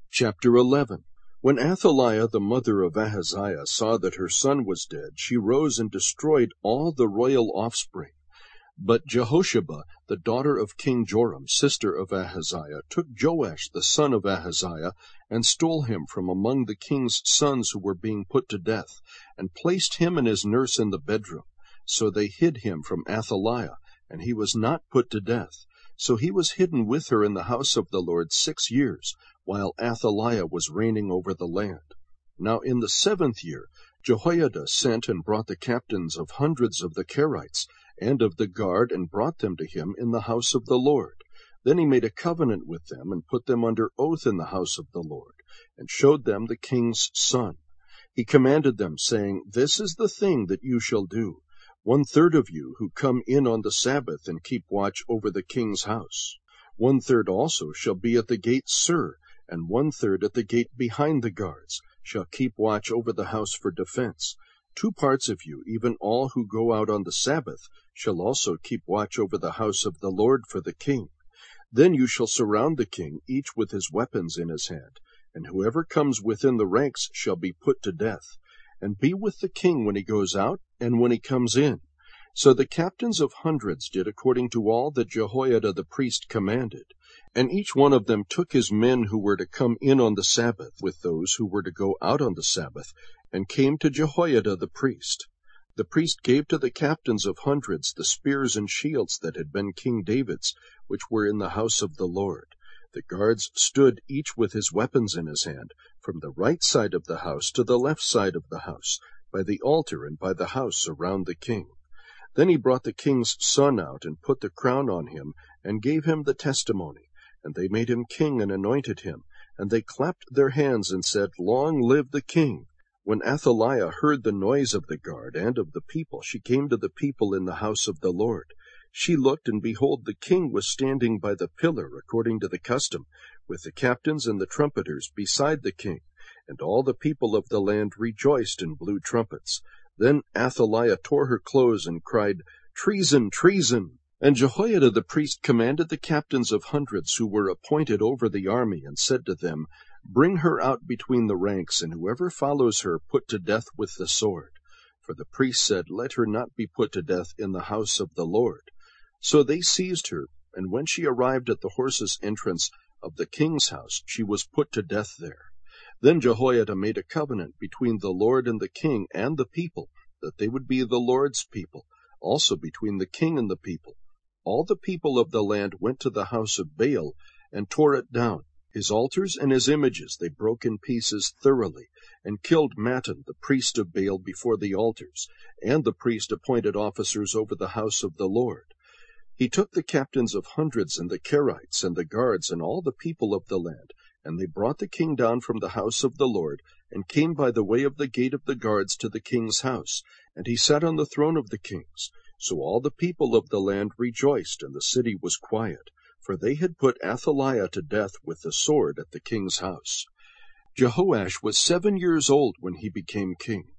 Chapter 11. When Athaliah the mother of Ahaziah saw that her son was dead, she rose and destroyed all the royal offspring. But Jehosheba, the daughter of King Joram, sister of Ahaziah, took Joash the son of Ahaziah, and stole him from among the king's sons who were being put to death, and placed him and his nurse in the bedroom. So they hid him from Athaliah, and he was not put to death. So he was hidden with her in the house of the Lord 6 years, while Athaliah was reigning over the land. Now in the 7th year Jehoiada sent and brought the captains of hundreds of the Kerites and of the guard, and brought them to him in the house of the Lord. Then he made a covenant with them, and put them under oath in the house of the Lord, and showed them the king's son. He commanded them, saying, This is the thing that you shall do. 1/3 of you who come in on the Sabbath and keep watch over the king's house. 1/3 also shall be at the gate Sur, and 1/3 at the gate behind the guards, shall keep watch over the house for defense. 2 parts of you, even all who go out on the Sabbath, shall also keep watch over the house of the Lord for the king. Then you shall surround the king, each with his weapons in his hand, and whoever comes within the ranks shall be put to death. And be with the king when he goes out, and when he comes in. So the captains of hundreds did according to all that Jehoiada the priest commanded. And each one of them took his men who were to come in on the Sabbath, with those who were to go out on the Sabbath, and came to Jehoiada the priest. The priest gave to the captains of hundreds the spears and shields that had been King David's, which were in the house of the Lord. The guards stood each with his weapons in his hand, from the right side of the house to the left side of the house, by the altar and by the house around the king. Then he brought the king's son out, and put the crown on him, and gave him the testimony. And they made him king, and anointed him. And they clapped their hands, and said, Long live the king! When Athaliah heard the noise of the guard and of the people, she came to the people in the house of the Lord. She looked, and behold, the king was standing by the pillar, according to the custom, with the captains and the trumpeters beside the king. And all the people of the land rejoiced and blew trumpets. Then Athaliah tore her clothes and cried, Treason! Treason! And Jehoiada the priest commanded the captains of hundreds who were appointed over the army, and said to them, Bring her out between the ranks, and whoever follows her put to death with the sword. For the priest said, Let her not be put to death in the house of the Lord. So they seized her, and when she arrived at the horses' entrance of the king's house, she was put to death there. Then Jehoiada made a covenant between the Lord and the king and the people, that they would be the Lord's people, also between the king and the people. All the people of the land went to the house of Baal, and tore it down. His altars and his images they broke in pieces thoroughly, and killed Mattan the priest of Baal before the altars, and the priest appointed officers over the house of the Lord. He took the captains of hundreds and the Kerites and the guards and all the people of the land, and they brought the king down from the house of the Lord, and came by the way of the gate of the guards to the king's house, and he sat on the throne of the kings. So all the people of the land rejoiced, and the city was quiet, for they had put Athaliah to death with the sword at the king's house. Jehoash was 7 years old when he became king,